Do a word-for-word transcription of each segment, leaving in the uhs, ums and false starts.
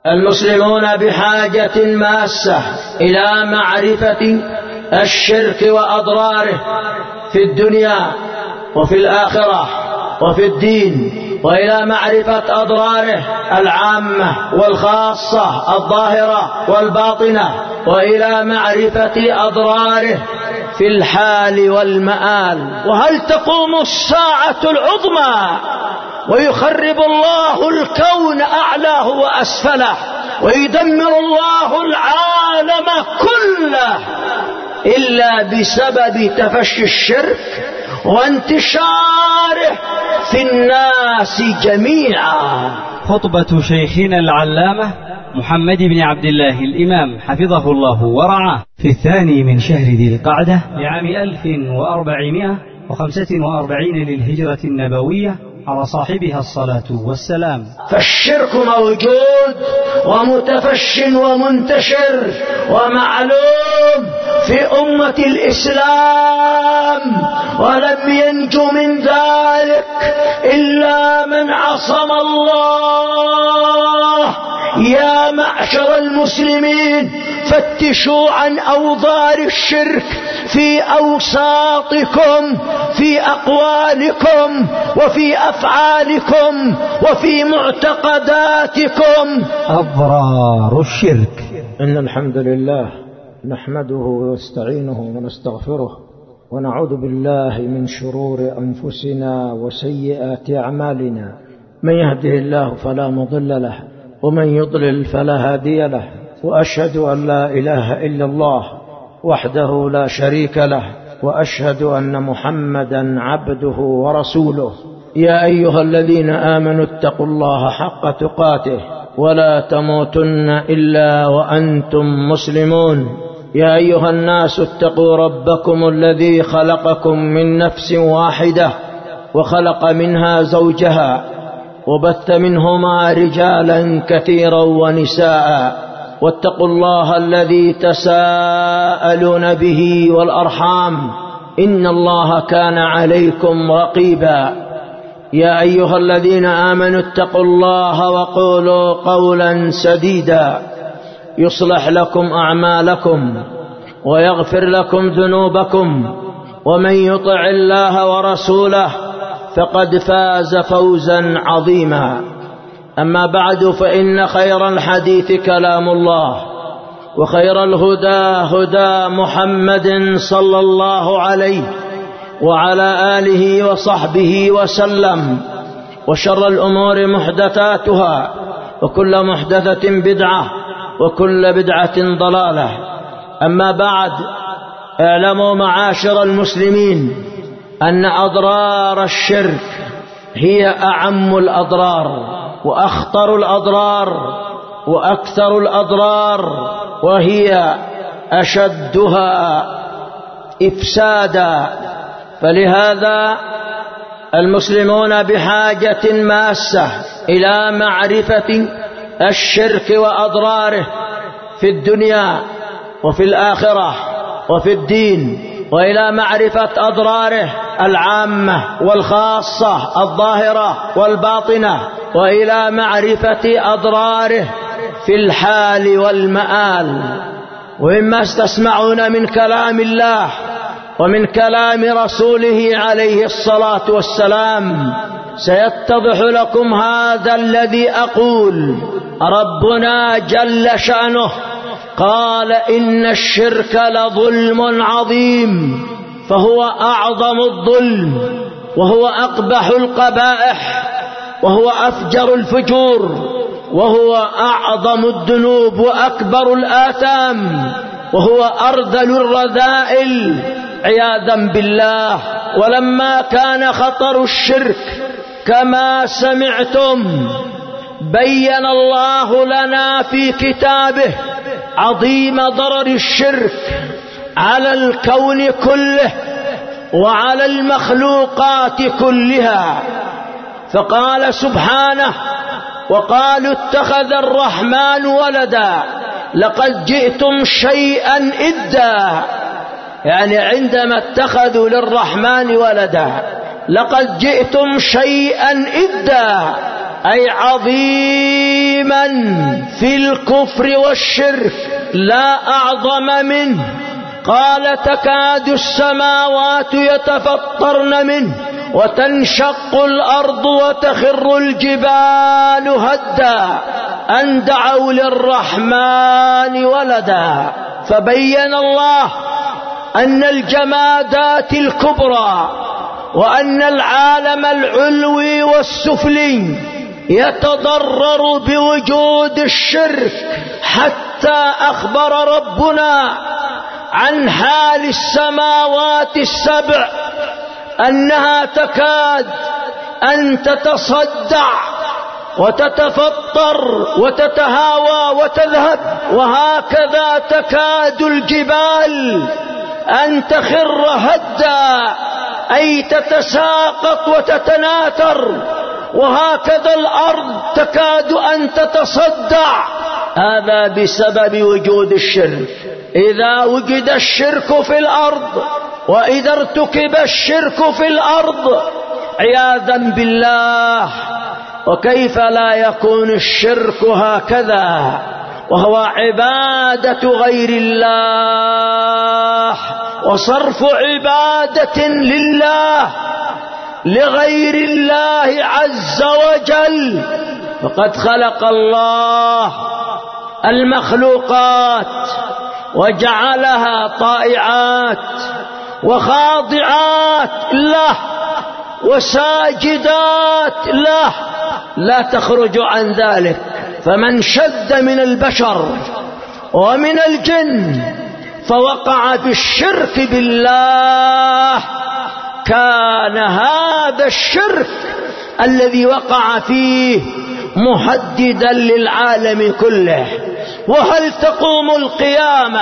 المسلمون بحاجة ماسة إلى معرفة الشرك وأضراره في الدنيا وفي الآخرة وفي الدين، وإلى معرفة أضراره العامة والخاصة الظاهرة والباطنة، وإلى معرفة أضراره في الحال والمآل. وهل تقوم الساعة العظمى ويخرب الله الكون أعلاه وأسفله ويدمر الله العالم كله إلا بسبب تفشي الشرك وانتشاره في الناس جميعا؟ خطبة شيخنا العلامة محمد بن عبد الله الإمام حفظه الله ورعاه في الثاني من شهر ذي القعدة لعام ألف وأربعمائة وخمسة وأربعين للهجرة النبوية على صاحبها الصلاة والسلام. فالشرك موجود ومتفش ومنتشر ومعلوم في أمة الإسلام، ولم ينجو من ذلك إلا من عصم الله. يا معشر المسلمين، فتشوا عن أوضار الشرك في أوساطكم، في أقوالكم وفي أفعالكم وفي معتقداتكم. أضرار الشرك. إن الحمد لله نحمده ونستعينه ونستغفره ونعوذ بالله من شرور أنفسنا وسيئات أعمالنا. من يهده الله فلا مضل له ومن يضلل فلا هادي له، وأشهد أن لا إله إلا الله وحده لا شريك له، وأشهد أن محمدا عبده ورسوله. يا أيها الذين آمنوا اتقوا الله حق تقاته ولا تموتن إلا وأنتم مسلمون. يا أيها الناس اتقوا ربكم الذي خلقكم من نفس واحدة وخلق منها زوجها وبث منهما رجالا كثيرا ونساء، واتقوا الله الذي تساءلون به والأرحام إن الله كان عليكم رقيبا. يا أيها الذين آمنوا اتقوا الله وقولوا قولا سديدا يصلح لكم أعمالكم ويغفر لكم ذنوبكم، ومن يطع الله ورسوله فقد فاز فوزا عظيما. أما بعد، فإن خير الحديث كلام الله، وخير الهدى هدى محمد صلى الله عليه وعلى آله وصحبه وسلم، وشر الأمور محدثاتها، وكل محدثة بدعة، وكل بدعة ضلالة. أما بعد، اعلموا معاشر المسلمين أن أضرار الشرك هي أعم الأضرار وأخطر الأضرار وأكثر الأضرار، وهي أشدها إفسادا. فلهذا المسلمون بحاجة ماسة إلى معرفة الشرك وأضراره في الدنيا وفي الآخرة وفي الدين، وإلى معرفة أضراره العامة والخاصة الظاهرة والباطنة، وإلى معرفة أضراره في الحال والمآل. ومما استسمعون من كلام الله ومن كلام رسوله عليه الصلاة والسلام سيتضح لكم هذا الذي أقول. ربنا جل شأنه قال: إن الشرك لظلم عظيم، فهو أعظم الظلم، وهو أقبح القبائح، وهو أفجر الفجور، وهو أعظم الذنوب وأكبر الآثام، وهو أرذل الرذائل عياذا بالله. ولما كان خطر الشرك كما سمعتم، بين الله لنا في كتابه عظيم ضرر الشرك على الكون كله وعلى المخلوقات كلها. فقال سبحانه: وقالوا اتخذ الرحمن ولدا لقد جئتم شيئا إدا. يعني عندما اتخذوا للرحمن ولدا لقد جئتم شيئا إدا، أي عظيما تسليما في الكفر والشرك لا أعظم منه. قال تكاد السماوات يتفطرن منه وتنشق الأرض وتخر الجبال هدا أن دعوا للرحمن ولدا. فبين الله أن الجمادات الكبرى وأن العالم العلوي والسفلي يتضرر بوجود الشرك، حتى أخبر ربنا عن حال السماوات السبع أنها تكاد أن تتصدع وتتفطر وتتهاوى وتذهب، وهكذا تكاد الجبال أن تخر هدا أي تتساقط وتتناثر، وهكذا الأرض تكاد أن تتصدع. هذا بسبب وجود الشرك. إذا وجد الشرك في الأرض وإذا ارتكب الشرك في الأرض عياذا بالله، وكيف لا يكون الشرك هكذا وهو عبادة غير الله وصرف عبادة لله لغير الله عز وجل. فقد خلق الله المخلوقات وجعلها طائعات وخاضعات له وساجدات له، لا تخرج عن ذلك. فمن شذ من البشر ومن الجن فوقع في الشرك بالله، كان هذا الشرك الذي وقع فيه مهددا للعالم كله. وهل تقوم القيامة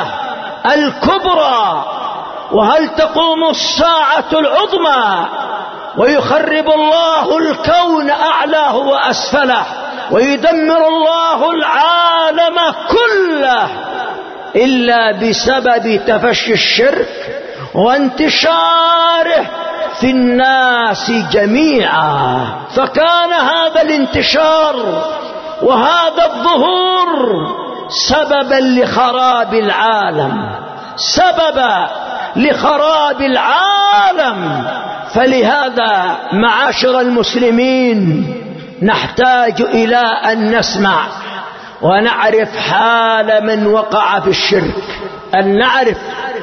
الكبرى وهل تقوم الساعة العظمى ويخرب الله الكون أعلاه وأسفله ويدمر الله العالم كله إلا بسبب تفشي الشرك وانتشاره في الناس جميعا؟ فكان هذا الانتشار وهذا الظهور سببا لخراب العالم، سببا لخراب العالم. فلهذا معاشر المسلمين نحتاج إلى أن نسمع ونعرف حال من وقع في الشرك، أن نعرف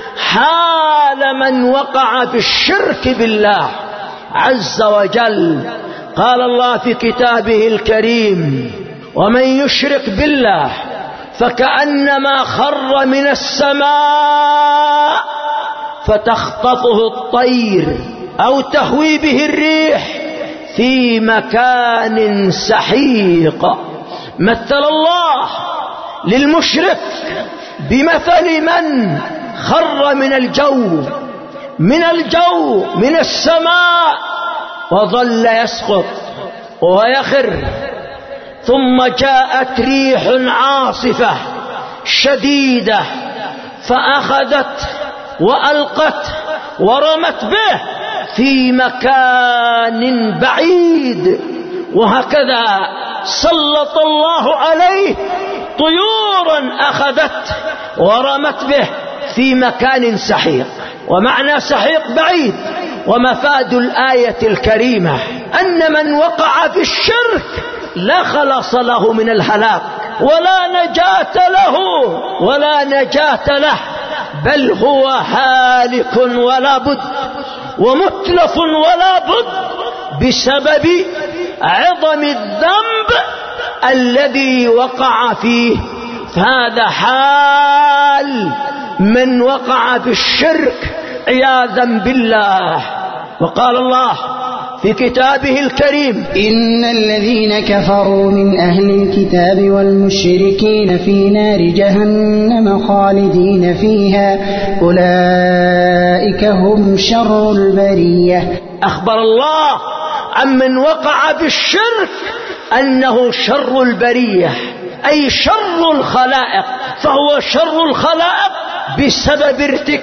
حال من وقع في الشرك بالله عز وجل. قال الله في كتابه الكريم: ومن يشرك بالله فكأنما خر من السماء فتخطفه الطير أو تهوي به الريح في مكان سحيق. مثل الله للمشرك بمثل من خر من الجو من الجو من السماء وظل يسقط ويخر، ثم جاءت ريح عاصفة شديدة فأخذت وألقت ورمت به في مكان بعيد. وهكذا سلط الله عليه طيورا أخذت ورمت به في مكان سحيق. ومعنى سحيق بعيد. ومفاد الآية الكريمة أن من وقع في الشرك لا خلاص له من الهلاك ولا نجاة له ولا نجاة له، بل هو هالك ولا بد ومتلف ولا بد بسبب عظم الذنب الذي وقع فيه. فهذا حال من وقع في الشرك عياذا بالله. وقال الله في كتابه الكريم: إن الذين كفروا من أهل الكتاب والمشركين في نار جهنم خالدين فيها أولئك هم شر البرية. أخبر الله عمن وقع في الشرك أنه شر البرية، أي شر الخلائق، فهو شر الخلائق بسبب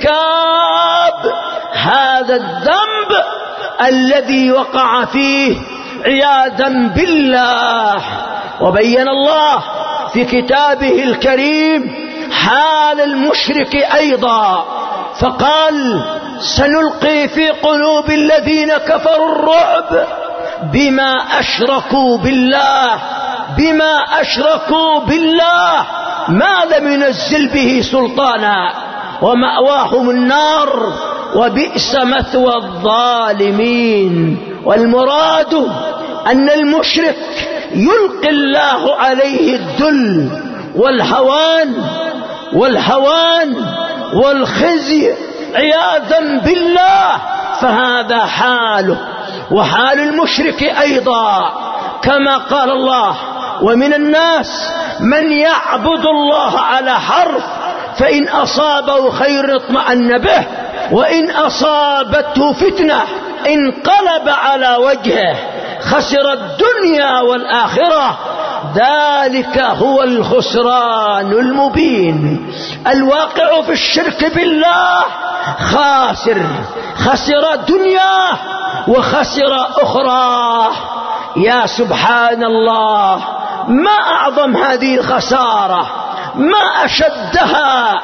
ارتكاب هذا الذنب الذي وقع فيه عياذا بالله. وبين الله في كتابه الكريم حال المشرك أيضا فقال سنلقي في قلوب الذين كفروا الرعب بما أشركوا بالله بما أشركوا بالله ما لم ينزل به سلطانا ومأواهم النار وبئس مثوى الظالمين. والمراد أن المشرك يلقي الله عليه الذل والهوان والهوان والخزي عياذا بالله، فهذا حاله. وحال المشرك أيضا كما قال الله ومن الناس من يعبد الله على حرف فإن أصابه خير اطمأن به وإن أصابته فتنة انقلب على وجهه خسر الدنيا والآخرة ذلك هو الخسران المبين. الواقع في الشرك بالله خاسر، خسر دنياه وخسر أخراه. يا سبحان الله، ما أعظم هذه الخسارة، ما أشدها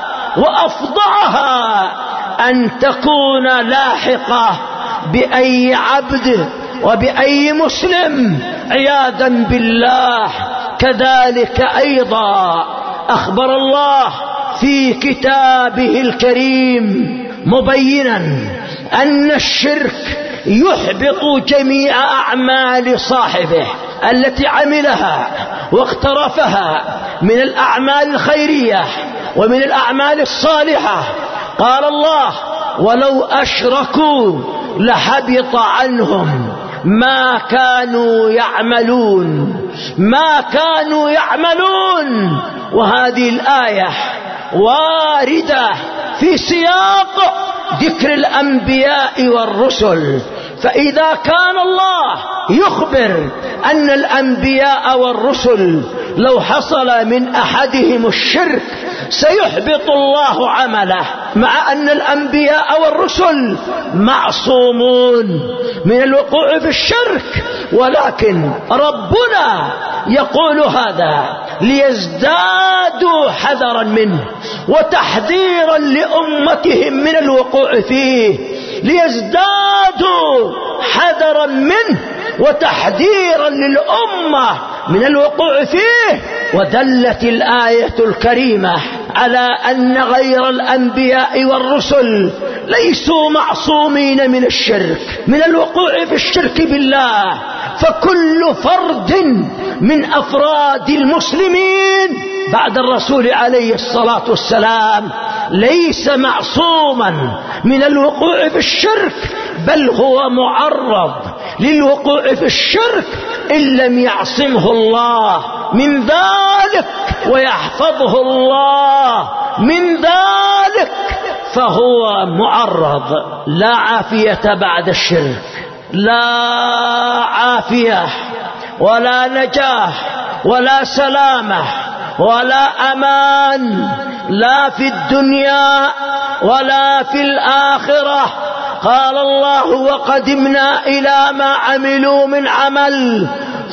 وأفظعها أن تكون لاحقة بأي عبد وبأي مسلم عياذا بالله. كذلك أيضا أخبر الله في كتابه الكريم مبينا أن الشرك يحبط جميع أعمال صاحبه التي عملها واقترفها من الأعمال الخيرية ومن الأعمال الصالحة. قال الله ولو أشركوا لحبط عنهم ما كانوا يعملون ما كانوا يعملون. وهذه الآية واردة في سياق ذكر الأنبياء والرسل، فإذا كان الله يخبر أن الأنبياء والرسل لو حصل من أحدهم الشرك سيحبط الله عمله، مع أن الأنبياء والرسل معصومون من الوقوع في الشرك، ولكن ربنا يقول هذا ليزدادوا حذرا منه وتحذيرا لأمتهم من الوقوع فيه، ليزدادوا حذرا منه وتحذيرا للأمة من الوقوع فيه. ودلت الآية الكريمة على أن غير الأنبياء والرسل ليسوا معصومين من الشرك، من الوقوع في الشرك بالله، فكل فرد من أفراد المسلمين بعد الرسول عليه الصلاة والسلام ليس معصوما من الوقوع في الشرك، بل هو معرض للوقوع في الشرك إن لم يعصمه الله من ذلك ويحفظه الله من ذلك فهو معرض. لا عافية بعد الشرك، لا عافية ولا نجاة ولا سلامة ولا أمان، لا في الدنيا ولا في الآخرة. قال الله وقدمنا إلى ما عملوا من عمل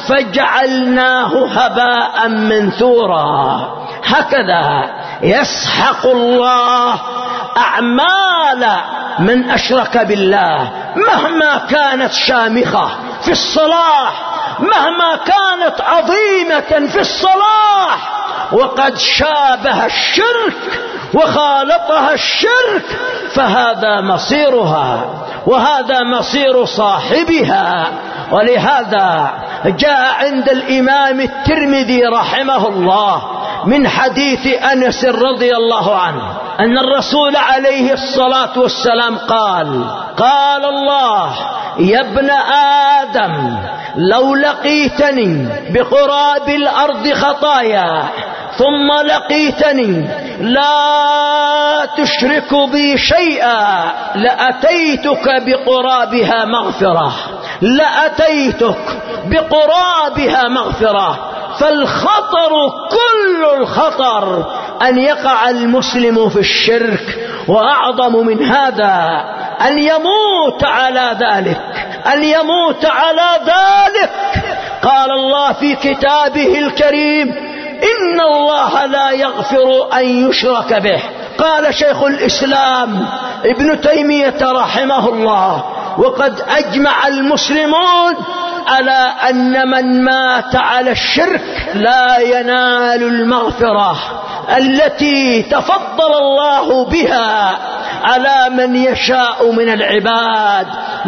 فجعلناه هباء منثورا. هكذا يسحق الله أعمال من أشرك بالله مهما كانت شامخة في الصلاح، مهما كانت عظيمة في الصلاح، وقد شابه الشرك وخالطها الشرك فهذا مصيرها وهذا مصير صاحبها. ولهذا جاء عند الإمام الترمذي رحمه الله من حديث أنس رضي الله عنه أن الرسول عليه الصلاة والسلام قال قال الله يا ابن آدم لو لقيتني بقراب الأرض خطايا ثم لقيتني لا تشرك بي شيئا لأتيتك بقرابها مغفرة لأتيتك بقرابها مغفرة. فالخطر كل الخطر أن يقع المسلم في الشرك، وأعظم من هذا أن يموت على ذلك أن يموت على ذلك قال الله في كتابه الكريم: إن الله لا يغفر أن يشرك به. قال شيخ الإسلام ابن تيمية رحمه الله: وقد أجمع المسلمون على أن من مات على الشرك لا ينال المغفرة التي تفضل الله بها على من يشاء من العباد،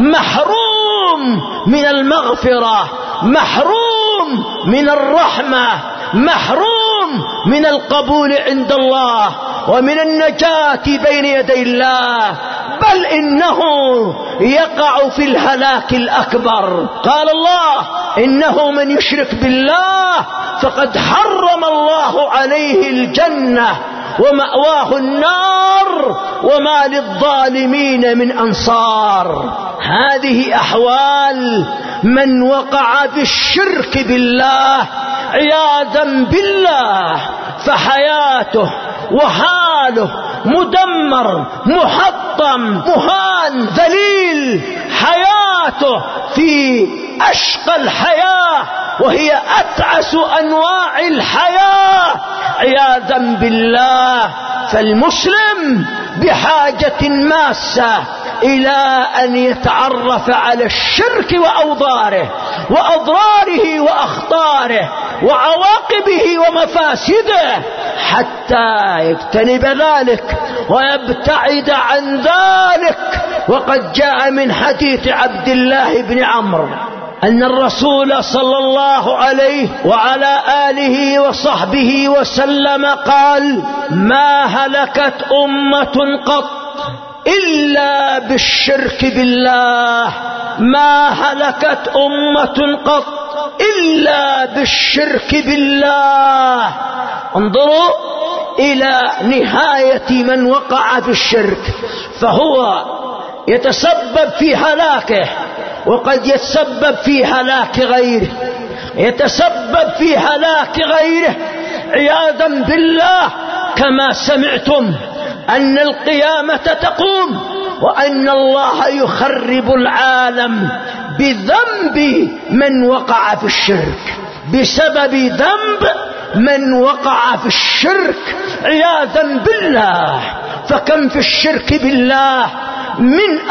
محروم من المغفرة، محروم من الرحمة، محروم من القبول عند الله ومن النجاة بين يدي الله، بل إنه يقع في الهلاك الأكبر. قال الله: إنه من يشرك بالله فقد حرم الله عليه الجنة ومأواه النار وما للظالمين من أنصار. هذه أحوال من وقع في الشرك بالله عياذا بالله، فحياته وحاله مدمر، محطم، مهان، ذليل، حياته في أشقى الحياة وهي أتعس أنواع الحياة عياذا بالله. فالمسلم بحاجة ماسة إلى أن يتعرف على الشرك وأوضاره وأضراره وأخطاره وعواقبه ومفاسده حتى يجتنب ذلك ويبتعد عن ذلك. وقد جاء من حديث عبد الله بن عمرو أن الرسول صلى الله عليه وعلى آله وصحبه وسلم قال: ما هلكت أمة قط إلا بالشرك بالله، ما هلكت أمة قط إلا بالشرك بالله. انظروا إلى نهاية من وقع في الشرك، فهو يتسبب في هلاكه وقد يتسبب في هلاك غيره، يتسبب في هلاك غيره عياذا بالله. كما سمعتم أن القيامة تقوم وأن الله يخرب العالم بذنب من وقع في الشرك، بسبب ذنب من وقع في الشرك عياذا بالله. فكم في الشرك بالله من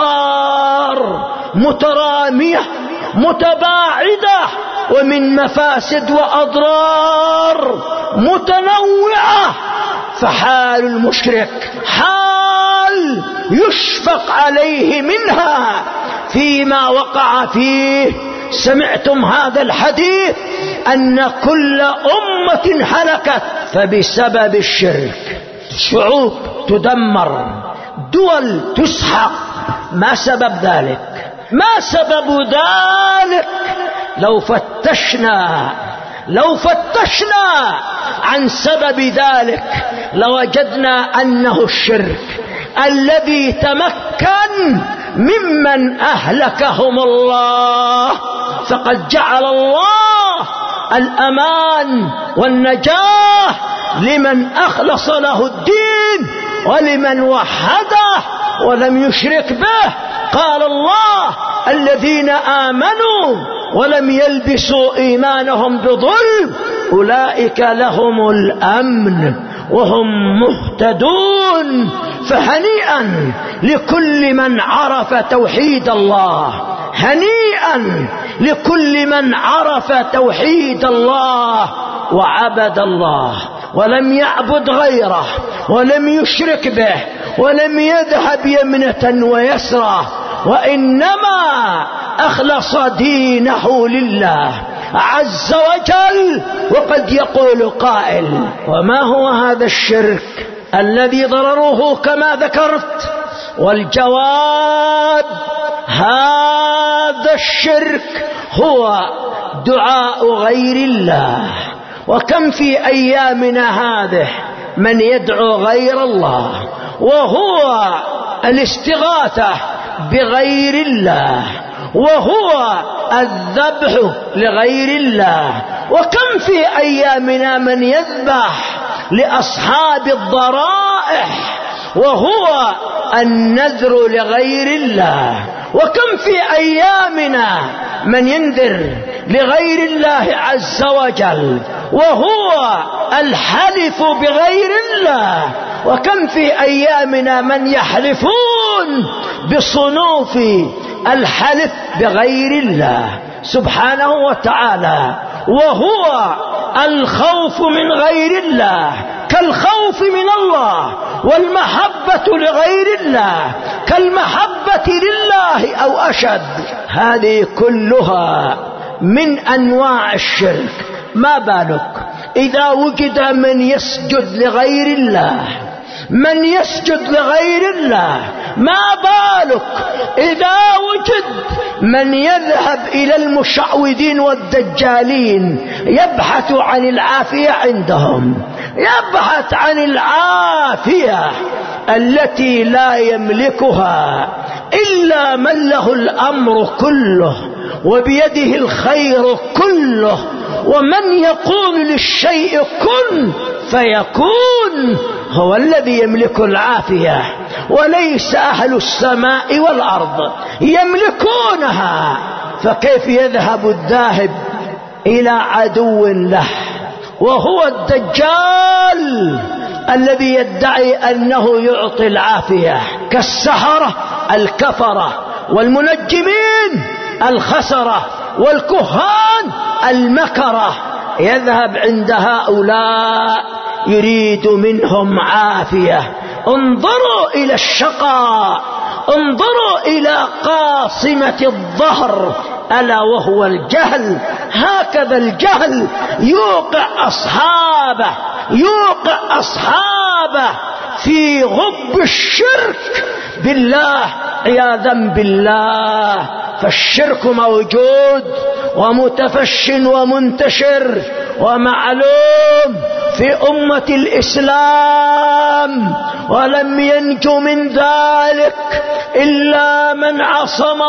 أخطار مترامية متباعدة، ومن مفاسد وأضرار متنوعة. فحال المشرك حال يشفق عليه منها فيما وقع فيه. سمعتم هذا الحديث أن كل أمة هلكت فبسبب الشرك، شعوب تدمر، دول تسحق. ما سبب ذلك؟ ما سبب ذلك؟ لو فتشنا لو فتشنا عن سبب ذلك لوجدنا أنه الشرك الذي تمكن ممن أهلكهم الله. فقد جعل الله الأمان والنجاة لمن أخلص له الدين ولمن وحده ولم يشرك به. قال الله: الذين آمنوا ولم يلبسوا إيمانهم بظلم أولئك لهم الأمن وهم مهتدون. فهنيئا لكل من عرف توحيد الله، هنيئا لكل من عرف توحيد الله وعبد الله ولم يعبد غيره ولم يشرك به ولم يذهب يمنة ويسرة، وإنما أخلص دينه لله عز وجل. وقد يقول قائل: وما هو هذا الشرك الذي ضرره كما ذكرت؟ والجواب: هذا الشرك هو دعاء غير الله. وكم في أيامنا هذه من يدعو غير الله، وهو الاستغاثة بغير الله، وهو الذبح لغير الله. وكم في أيامنا من يذبح لأصحاب الضرائح، وهو النذر لغير الله. وكم في أيامنا من ينذر لغير الله عز وجل، وهو الحلف بغير الله. وكم في أيامنا من يحلفون بصنوف الحلف بغير الله سبحانه وتعالى، وهو الخوف من غير الله كالخوف من الله، والمحبة لغير الله كالمحبة لله أو أشد. هذه كلها من أنواع الشرك. ما بالك إذا وجد من يسجد لغير الله، من يسجد لغير الله، ما بالك إذا وجد من يذهب إلى المشعوذين والدجالين يبحث عن العافية عندهم، يبحث عن العافية التي لا يملكها إلا من له الأمر كله وبيده الخير كله، ومن يقول للشيء كن فيكون هو الذي يملك العافية، وليس أهل السماء والأرض يملكونها. فكيف يذهب الذاهب إلى عدو له وهو الدجال الذي يدعي أنه يعطي العافية، كالسحرة الكفرة والمنجمين الخسرة والكهان المكرة، يذهب عند هؤلاء يريد منهم عافية. انظروا إلى الشقاء، انظروا إلى قاصمة الظهر ألا وهو الجهل. هكذا الجهل يوقع أصحابه، يوقع أصحابه في غب الشرك بالله عياذا بالله. فالشرك موجود ومتفش ومنتشر ومعلوم في أمة الإسلام، ولم ينجو من ذلك إلا من عصم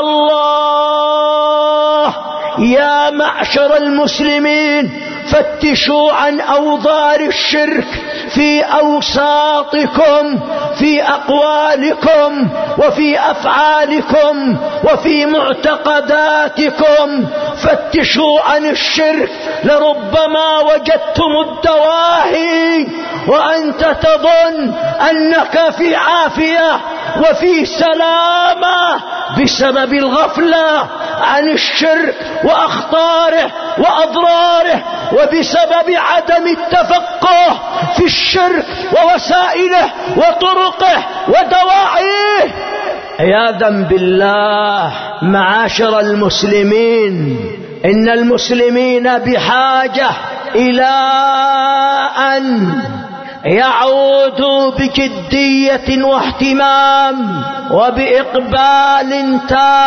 الله. يا معشر المسلمين فتشوا عن أوضار الشرك في أوساطكم، في أقوالكم وفي أفعالكم وفي معتقداتكم. فتشوا عن الشرك لربما وجدتم الدواهي وأنت تظن أنك في عافية وفي سلامة بسبب الغفلة عن الشرك وأخطاره وأضراره، وبسبب عدم التفقه في الشرك ووسائله وطرقه ودواعيه عياذا بالله. معاشر المسلمين، إن المسلمين بحاجة إلى أن يعودوا بجدية واهتمام وبإقبال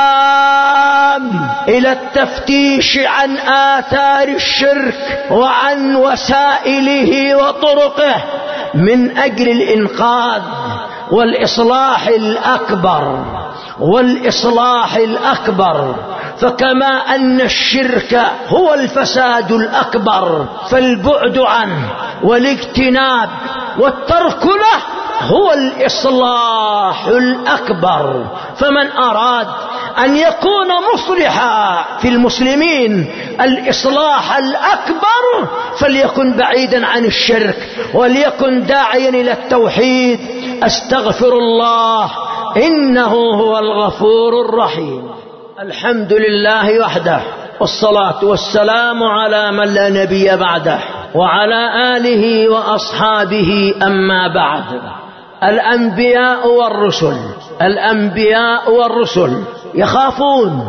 تام إلى التفتيش عن آثار الشرك وعن وسائله وطرقه من أجل الإنقاذ والإصلاح الأكبر والإصلاح الأكبر. فكما أن الشرك هو الفساد الأكبر فالبعد عنه والاجتناب والترك له هو الإصلاح الأكبر. فمن أراد أن يكون مصلحا في المسلمين الإصلاح الأكبر فليكن بعيدا عن الشرك وليكن داعيا إلى التوحيد. أستغفر الله إنه هو الغفور الرحيم. الحمد لله وحده، والصلاة والسلام على من لا نبي بعده وعلى آله وأصحابه. أما بعد، الأنبياء والرسل الأنبياء والرسل يخافون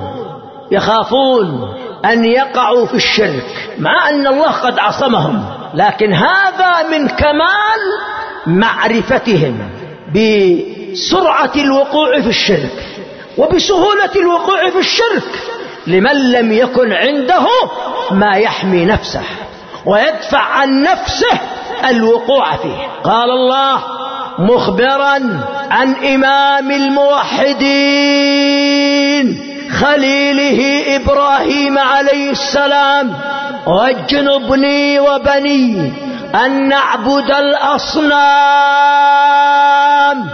يخافون أن يقعوا في الشرك، مع أن الله قد عصمهم، لكن هذا من كمال معرفتهم بسرعة الوقوع في الشرك وبسهولة الوقوع في الشرك لمن لم يكن عنده ما يحمي نفسه ويدفع عن نفسه الوقوع فيه. قال الله مخبرا عن إمام الموحدين خليله إبراهيم عليه السلام: واجنبني وبني أن نعبد الأصنام.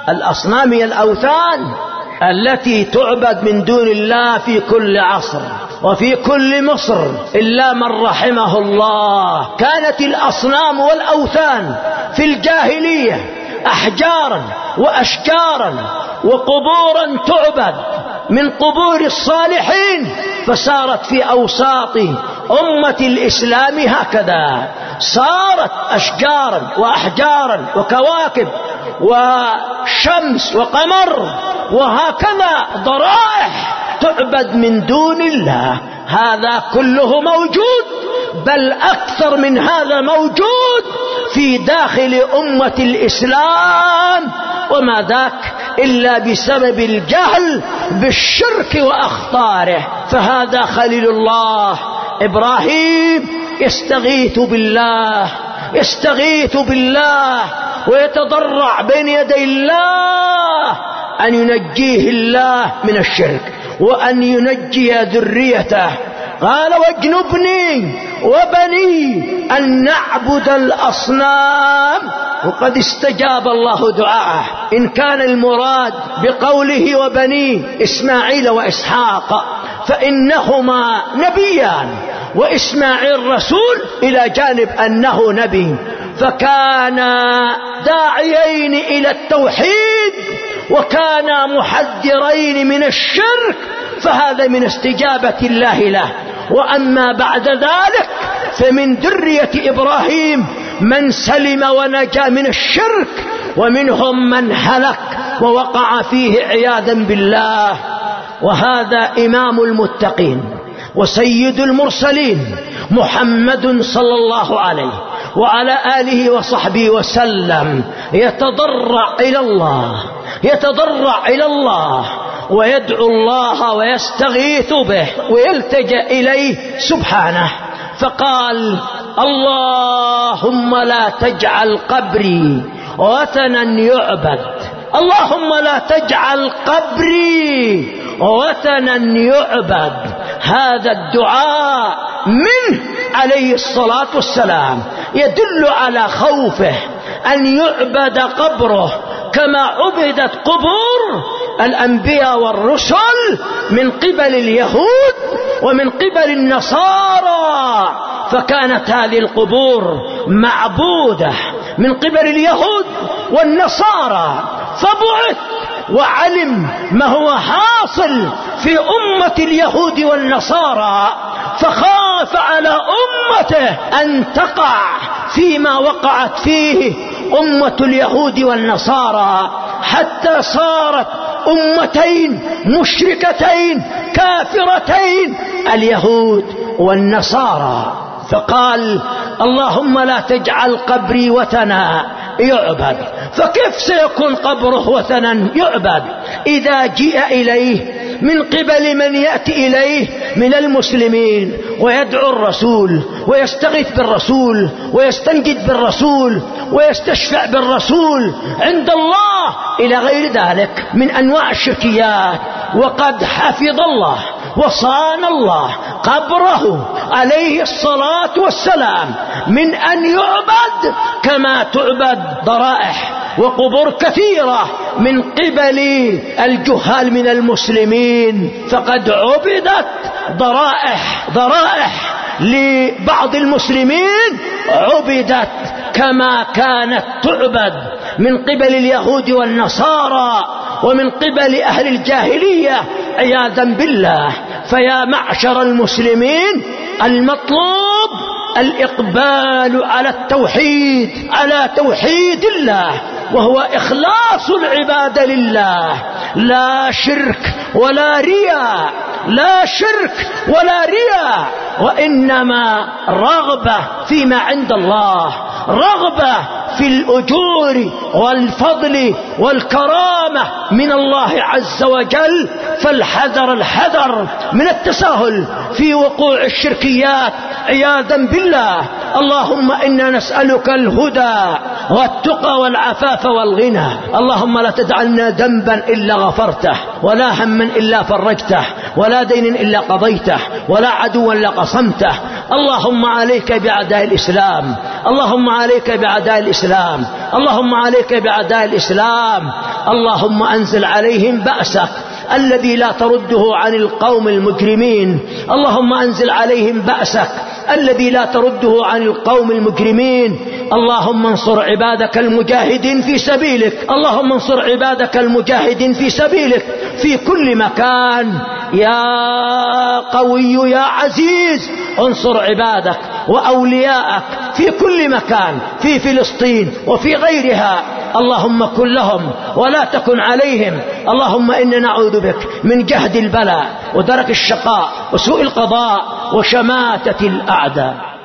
الأصنام هي الأوثان التي تعبد من دون الله في كل عصر. وفي كل مصر إلا من رحمه الله. كانت الأصنام والأوثان في الجاهلية أحجارا وأشجارا وقبورا تعبد من قبور الصالحين، فصارت في أوساط أمة الإسلام هكذا، صارت أشجارا وأحجارا وكواكب وشمس وقمر وهكذا ضرائح تعبد من دون الله. هذا كله موجود، بل أكثر من هذا موجود في داخل أمة الإسلام، وما ذاك إلا بسبب الجهل بالشرك وأخطاره. فهذا خليل الله إبراهيم يستغيث بالله يستغيث بالله ويتضرع بين يدي الله أن ينجيه الله من الشرك وأن ينجي ذريته. قال واجنبني وبني أن نعبد الأصنام، وقد استجاب الله دعاءه. إن كان المراد بقوله وبني إسماعيل وإسحاق فإنهما نبيان، وإسماعيل رسول إلى جانب أنه نبي، فكانا داعيين إلى التوحيد وكانا محذرين من الشرك، فهذا من استجابة الله له. وأما بعد ذلك فمن ذرية إبراهيم من سلم ونجا من الشرك، ومنهم من هلك ووقع فيه عياذا بالله. وهذا إمام المتقين وسيد المرسلين محمد صلى الله عليه وعلى آله وصحبه وسلم يتضرع إلى الله يتضرع إلى الله ويدعو الله ويستغيث به ويلتجأ إليه سبحانه. فقال اللهم لا تجعل قبري وثنا يعبد، اللهم لا تجعل قبري وثنا يعبد. هذا الدعاء منه عليه الصلاة والسلام يدل على خوفه أن يعبد قبره كما عبدت قبور الأنبياء والرسل من قبل اليهود ومن قبل النصارى. فكانت هذه القبور معبودة من قبل اليهود والنصارى، فبعث وعلم ما هو حاصل في أمة اليهود والنصارى، فخاف على أمته أن تقع فيما وقعت فيه أمة اليهود والنصارى، حتى صارت أمتين مشركتين كافرتين، اليهود والنصارى. فقال اللهم لا تجعل قبري وثنا يعبد. فكيف سيكون قبره وثنا يعبد إذا جاء إليه من قبل من يأتي إليه من المسلمين ويدعو الرسول ويستغيث بالرسول ويستنجد بالرسول ويستشفع بالرسول عند الله إلى غير ذلك من أنواع الشركيات؟ وقد حفظ الله وصان الله قبره عليه الصلاة والسلام من أن يعبد كما تعبد ضرائح وقبور كثيرة من قبل الجهال من المسلمين. فقد عبدت ضرائح ضرائح لبعض المسلمين، عبدت كما كانت تعبد من قبل اليهود والنصارى ومن قبل أهل الجاهلية عياذا بالله. فيا معشر المسلمين، المطلوب الإقبال على التوحيد على توحيد الله، وهو إخلاص العبادة لله، لا شرك ولا رياء لا شرك ولا رياء، وإنما رغبة فيما عند الله، رغبة في الأجور والفضل والكرامة من الله عز وجل. فالحذر الحذر من التساهل في وقوع الشركيات عياذا بالله. اللهم إنا نسألك الهدى والتقى والعفاف والغنى. اللهم لا تدع لنا ذنبا إلا غفرته، ولا هما إلا فرجته، ولا دين إلا قضيته، ولا عدوا إلا قصمته. اللهم عليك بأعداء الإسلام، اللهم عليك بأعداء الإسلام، اللهم عليك بأعداء الإسلام. اللهم أنزل عليهم بأسك الذي لا ترده عن القوم المجرمين. اللهم أنزل عليهم بأسك الذي لا ترده عن القوم المجرمين. اللهم انصر عبادك المجاهدين في سبيلك، اللهم انصر عبادك المجاهدين في سبيلك في كل مكان. يا قوي يا عزيز انصر عبادك وأولياءك في كل مكان، في فلسطين وفي غيرها. اللهم كن لهم ولا تكن عليهم. اللهم إنا نعوذ بك من جهد البلاء ودرك الشقاء وسوء القضاء وشماتة الأعداء.